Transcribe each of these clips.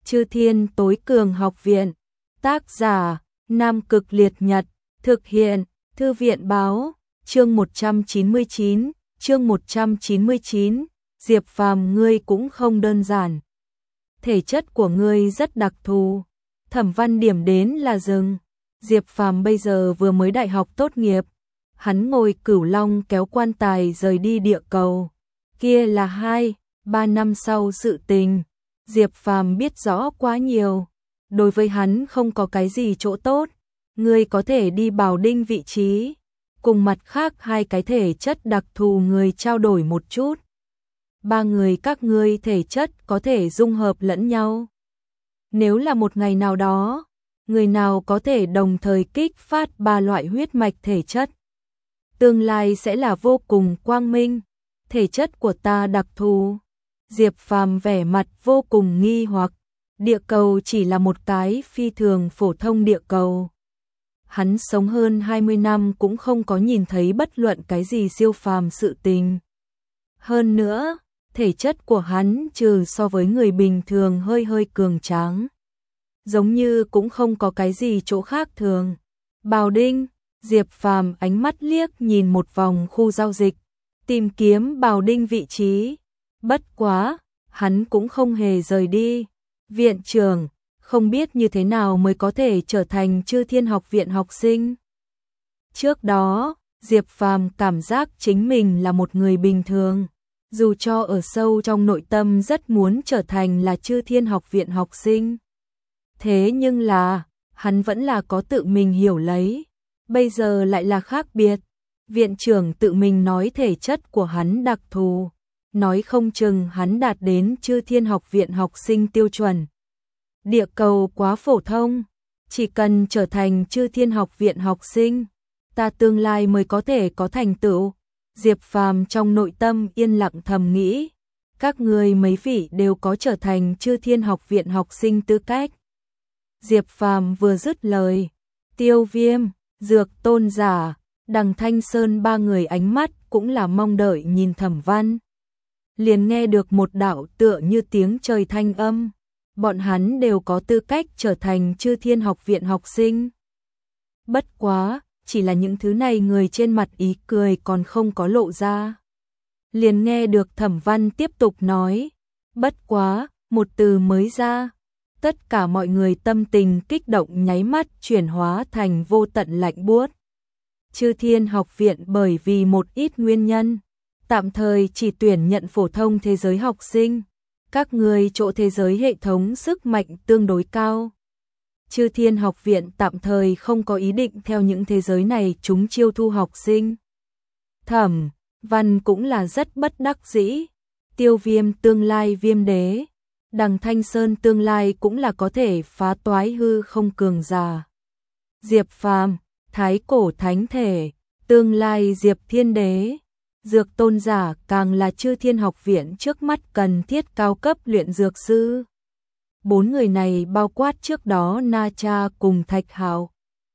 Chư Thiên Tối Cường Học Viện. Tác giả: Nam Cực Liệt Nhật. Thực hiện: Thư viện báo. Chương 199. Diệp Phàm, ngươi cũng không đơn giản. Thể chất của ngươi rất đặc thù. Thẩm Văn điểm đến là dừng. Diệp Phàm bây giờ vừa mới đại học tốt nghiệp. Hắn ngồi Cửu Long kéo quan tài rời đi địa cầu. Kia là 2-3 năm sau sự tình. Diệp Phàm biết rõ quá nhiều. Đối với hắn không có cái gì chỗ tốt. Ngươi có thể đi Bảo Đinh vị trí. Cùng mặt khác hai cái thể chất đặc thù người trao đổi một chút. Ba người các ngươi thể chất có thể dung hợp lẫn nhau. Nếu là một ngày nào đó, người nào có thể đồng thời kích phát ba loại huyết mạch thể chất, tương lai sẽ là vô cùng quang minh. Thể chất của ta đặc thù. Diệp Phàm vẻ mặt vô cùng nghi hoặc. Địa cầu chỉ là một cái phi thường phổ thông địa cầu. Hắn sống hơn 20 năm cũng không có nhìn thấy bất luận cái gì siêu phàm sự tình. Hơn nữa, thể chất của hắn trừ so với người bình thường hơi cường tráng, giống như cũng không có cái gì chỗ khác thường. Bảo Đinh. Diệp Phàm ánh mắt liếc nhìn một vòng khu giao dịch, tìm kiếm Bảo Đinh vị trí. Bất quá, hắn cũng không hề rời đi. Viện trưởng, không biết như thế nào mới có thể trở thành Chư Thiên Học Viện học sinh. Trước đó, Diệp Phàm cảm giác chính mình là một người bình thường, dù cho ở sâu trong nội tâm rất muốn trở thành là Chư Thiên Học Viện học sinh. Thế nhưng là, hắn vẫn là có tự mình hiểu lấy. Bây giờ lại là khác biệt. Viện trưởng tự mình nói thể chất của hắn đặc thù, nói không chừng hắn đạt đến Chư Thiên Học Viện học sinh tiêu chuẩn. Địa cầu quá phổ thông, chỉ cần trở thành Chư Thiên Học Viện học sinh, ta tương lai mới có thể có thành tựu. Diệp Phàm trong nội tâm yên lặng thầm nghĩ, các ngươi mấy vị đều có trở thành Chư Thiên Học Viện học sinh tư cách. Diệp Phàm vừa dứt lời, Tiêu Viêm, Dược Tôn Giả, Đằng Thanh Sơn ba người ánh mắt cũng là mong đợi nhìn Thẩm Văn. Liền nghe được một đạo tựa như tiếng trời thanh âm, bọn hắn đều có tư cách trở thành Chư Thiên Học Viện học sinh. Bất quá, chỉ là những thứ này người trên mặt ý cười còn không có lộ ra. Liền nghe được Thẩm Văn tiếp tục nói, bất quá, một từ mới ra, tất cả mọi người tâm tình kích động nháy mắt chuyển hóa thành vô tận lạnh buốt. Chư Thiên Học Viện bởi vì một ít nguyên nhân, tạm thời chỉ tuyển nhận phổ thông thế giới học sinh. Các người chỗ thế giới hệ thống sức mạnh tương đối cao. Chư Thiên Học Viện tạm thời không có ý định theo những thế giới này chúng chiêu thu học sinh. Thẩm Văn cũng là rất bất đắc dĩ. Tiêu Viêm tương lai Viêm Đế, Đằng Thanh Sơn tương lai cũng là có thể phá toái hư không cường giả. Diệp Phàm, Thái Cổ Thánh Thể, tương lai Diệp Thiên Đế, Dược Tôn Giả càng là Chư Thiên Học Viện trước mắt cần thiết cao cấp luyện dược sư. Bốn người này bao quát trước đó Na Cha cùng Thạch Hạo.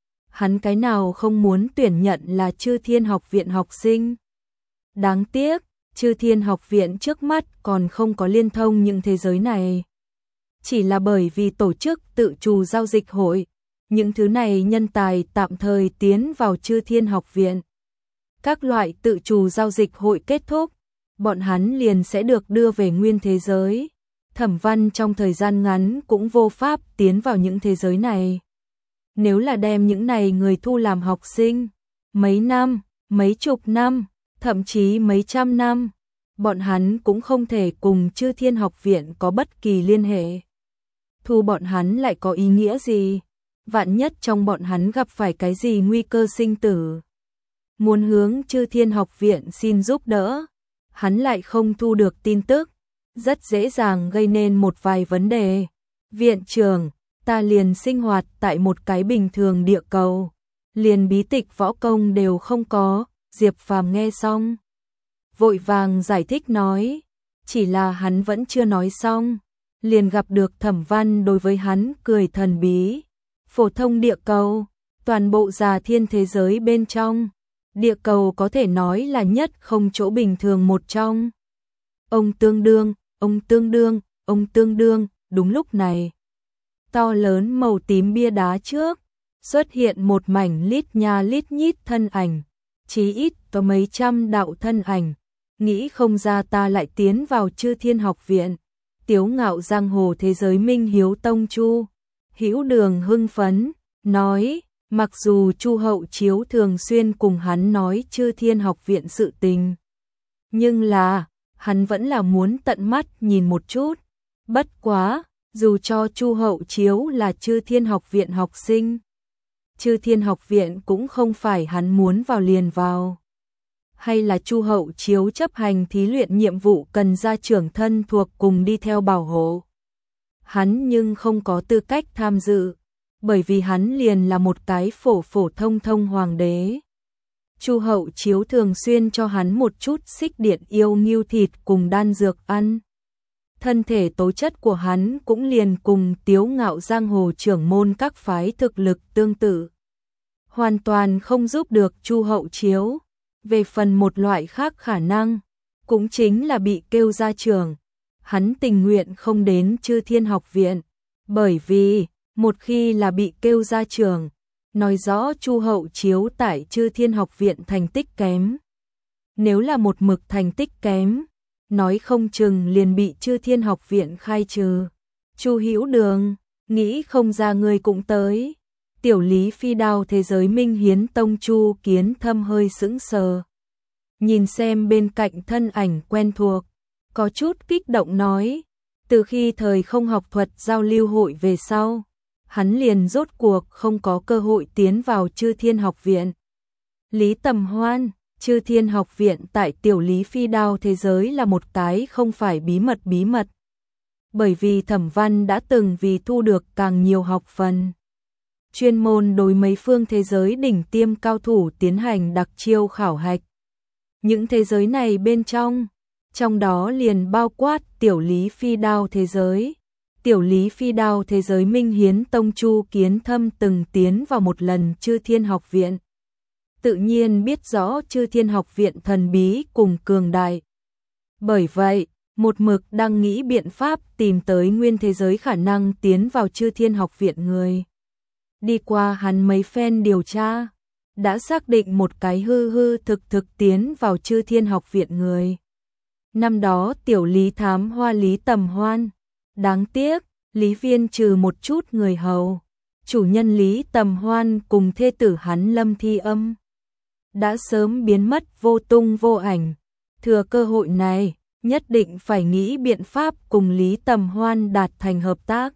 Hắn cái nào không muốn tuyển nhận là Chư Thiên Học Viện học sinh. Đáng tiếc, Chư Thiên Học Viện trước mắt còn không có liên thông những thế giới này. Chỉ là bởi vì tổ chức tự chủ giao dịch hội, những thứ này nhân tài tạm thời tiến vào Chư Thiên Học Viện. Các loại tự chủ giao dịch hội kết thúc, bọn hắn liền sẽ được đưa về nguyên thế giới. Thẩm Văn trong thời gian ngắn cũng vô pháp tiến vào những thế giới này. Nếu là đem những này người thu làm học sinh, mấy năm, mấy chục năm, thậm chí mấy trăm năm, bọn hắn cũng không thể cùng Chư Thiên Học Viện có bất kỳ liên hệ. Thu bọn hắn lại có ý nghĩa gì? Vạn nhất trong bọn hắn gặp phải cái gì nguy cơ sinh tử, muốn hướng Chư Thiên Học Viện xin giúp đỡ, hắn lại không thu được tin tức, rất dễ dàng gây nên một vài vấn đề. Viện trưởng, ta liền sinh hoạt tại một cái bình thường địa cầu, liền bí tịch võ công đều không có. Diệp Phàm nghe xong, vội vàng giải thích nói, chỉ là hắn vẫn chưa nói xong, liền gặp được Thẩm Văn đối với hắn cười thần bí. Phổ thông địa cầu, toàn bộ Già Thiên thế giới bên trong, địa cầu có thể nói là nhất không chỗ bình thường một trong. Ông tương đương, đúng lúc này, to lớn màu tím bia đá trước, xuất hiện một mảnh lít nha lít nhít thân ảnh, chí ít có mấy trăm đạo thân ảnh, nghĩ không ra ta lại tiến vào Chư Thiên Học Viện. Tiếu ngạo giang hồ thế giới Minh Hiếu Tông Chu Hữu Đường hưng phấn, nói, mặc dù Chu Hậu Chiếu thường xuyên cùng hắn nói Chư Thiên Học Viện sự tình, nhưng là, hắn vẫn là muốn tận mắt nhìn một chút. Bất quá, dù cho Chu Hậu Chiếu là Chư Thiên Học Viện học sinh, Chư Thiên Học Viện cũng không phải hắn muốn vào liền vào. Hay là Chu Hậu Chiếu chấp hành thí luyện nhiệm vụ cần gia trưởng thân thuộc cùng đi theo bảo hộ. Hắn nhưng không có tư cách tham dự, bởi vì hắn liền là một cái phổ phổ thông thông hoàng đế. Chu Hậu Chiếu thường xuyên cho hắn một chút xích điện yêu ngưu thịt cùng đan dược ăn. Thân thể tố chất của hắn cũng liền cùng Tiếu ngạo giang hồ trưởng môn các phái thực lực tương tự. Hoàn toàn không giúp được Chu Hậu Chiếu. Về phần một loại khác khả năng, cũng chính là bị kêu ra trường. Hắn tình nguyện không đến Chư Thiên Học Viện, bởi vì, một khi là bị kêu ra trường, nói rõ Chu Hậu Chiếu tại Chư Thiên Học Viện thành tích kém. Nếu là một mực thành tích kém, nói không chừng liền bị Chư Thiên Học Viện khai trừ. Chu Hữu Đường, nghĩ không ra người cũng tới. Tiểu Lý Phi Đao thế giới Minh Hiến Tông Chu Kiến Thâm hơi sững sờ. Nhìn xem bên cạnh thân ảnh quen thuộc, có chút kích động nói, từ khi thời không học thuật giao lưu hội về sau, hắn liền rốt cuộc không có cơ hội tiến vào Chư Thiên Học Viện. Lý Tầm Hoan, Chư Thiên Học Viện tại Tiểu Lý Phi Đao thế giới là một cái không phải bí mật. Bởi vì Thẩm Văn đã từng vì thu được càng nhiều học phần, chuyên môn đối mấy phương thế giới đỉnh tiêm cao thủ tiến hành đặc chiêu khảo hạch. Những thế giới này bên trong đó liền bao quát Tiểu Lý Phi Đao thế giới. Tiểu Lý Phi Đao thế giới Minh Hiến Tông Chu Kiến Thâm từng tiến vào một lần Chư Thiên Học Viện. Tự nhiên biết rõ Chư Thiên Học Viện thần bí cùng cường đại. Bởi vậy, một mực đang nghĩ biện pháp tìm tới nguyên thế giới khả năng tiến vào Chư Thiên Học Viện người. Đi qua hắn mấy phen điều tra, đã xác định một cái hư thực tiến vào Chư Thiên Học Viện người. Năm đó Tiểu Lý thám hoa Lý Tầm Hoan. Đáng tiếc, Lý Viên trừ một chút người hầu. Chủ nhân Lý Tầm Hoan cùng thê tử hắn Lâm Thi Âm đã sớm biến mất vô tung vô ảnh. Thừa cơ hội này, nhất định phải nghĩ biện pháp cùng Lý Tầm Hoan đạt thành hợp tác.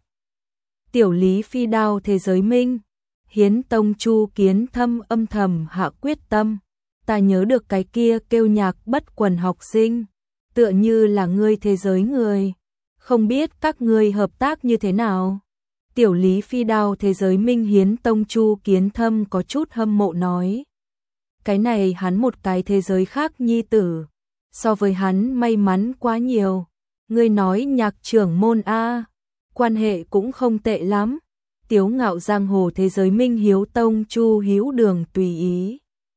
Tiểu Lý Phi Đao thế giới Minh Hiến Tông Chu Kiến Thâm âm thầm hạ quyết tâm. Ta nhớ được cái kia kêu Nhạc Bất Quần học sinh, tựa như là ngươi thế giới người. Không biết các ngươi hợp tác như thế nào? Tiểu Lý Phi Đao thế giới Minh Hiến Tông Chu Kiến Thâm có chút hâm mộ nói. Cái này hắn một cái thế giới khác nhi tử, so với hắn may mắn quá nhiều. Ngươi nói Nhạc trưởng môn A, quan hệ cũng không tệ lắm. Tiếu ngạo giang hồ thế giới Minh Hiếu Tông Chu Hữu Đường tùy ý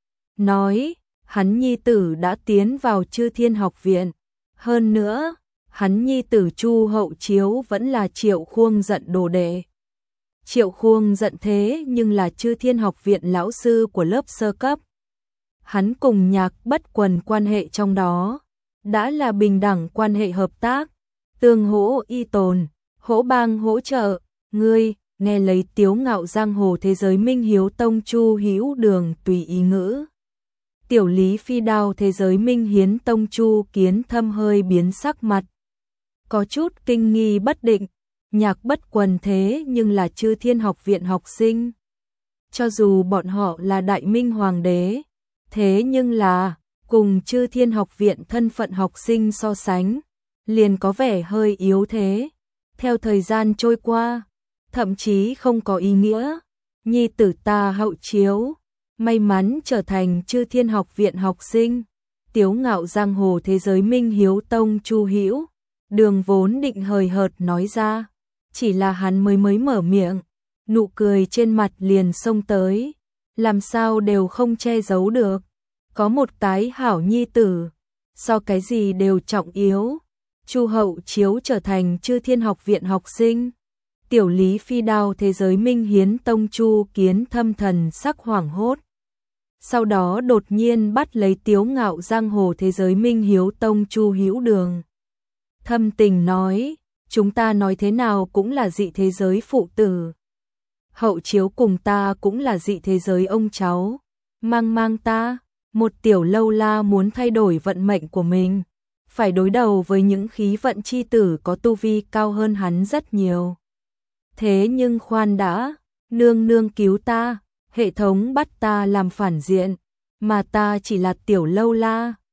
nói, hắn nhi tử đã tiến vào Chư Thiên Học Viện. Hơn nữa, hắn nhi tử Chu Hậu Chiếu vẫn là Triệu Khuông giận đồ đệ. Triệu Khuông giận thế nhưng là Chư Thiên Học Viện lão sư của lớp sơ cấp. Hắn cùng Nhạc Bất Quần quan hệ trong đó đã là bình đẳng quan hệ hợp tác, tương hỗ y tồn, hỗ bang hỗ trợ. Ngươi nghe lấy Tiếu ngạo giang hồ thế giới Minh Hiếu Tông Chu Hữu Đường tùy ý ngữ. Tiểu Lý Phi Đao thế giới Minh Hiến Tông Chu Kiến Thâm hơi biến sắc mặt, có chút kinh nghi bất định. Nhạc Bất Quần thế nhưng là Chư Thiên Học Viện học sinh. Cho dù bọn họ là Đại Minh Hoàng đế, thế nhưng là cùng Chư Thiên Học Viện thân phận học sinh so sánh, liền có vẻ hơi yếu thế. Theo thời gian trôi qua, thậm chí không có ý nghĩa. Nhi tử ta Hậu Chiếu may mắn trở thành Chư Thiên Học Viện học sinh. Tiếu ngạo giang hồ thế giới Minh Hiếu Tông Chu Hữu Đường vốn định hời hợt nói ra, chỉ là hắn mới mở miệng, nụ cười trên mặt liền xông tới, làm sao đều không che giấu được. Có một cái hảo nhi tử, so cái gì đều trọng yếu. Chu Hậu Chiếu trở thành Chư Thiên Học Viện học sinh, Tiểu Lý Phi đao thế giới Minh Hiến Tông Chu Kiến thâm thần sắc hoảng hốt. Sau đó đột nhiên bắt lấy Tiếu Ngạo giang hồ thế giới Minh Hiếu Tông Chu Hữu Đường. Thâm tình nói, chúng ta nói thế nào cũng là dị thế giới phụ tử. Hậu chiếu cùng ta cũng là dị thế giới ông cháu. Mang ta, một tiểu lâu la muốn thay đổi vận mệnh của mình. Phải đối đầu với những khí vận chi tử có tu vi cao hơn hắn rất nhiều. Thế nhưng khoan đã, nương nương cứu ta, hệ thống bắt ta làm phản diện, mà ta chỉ là tiểu lâu la.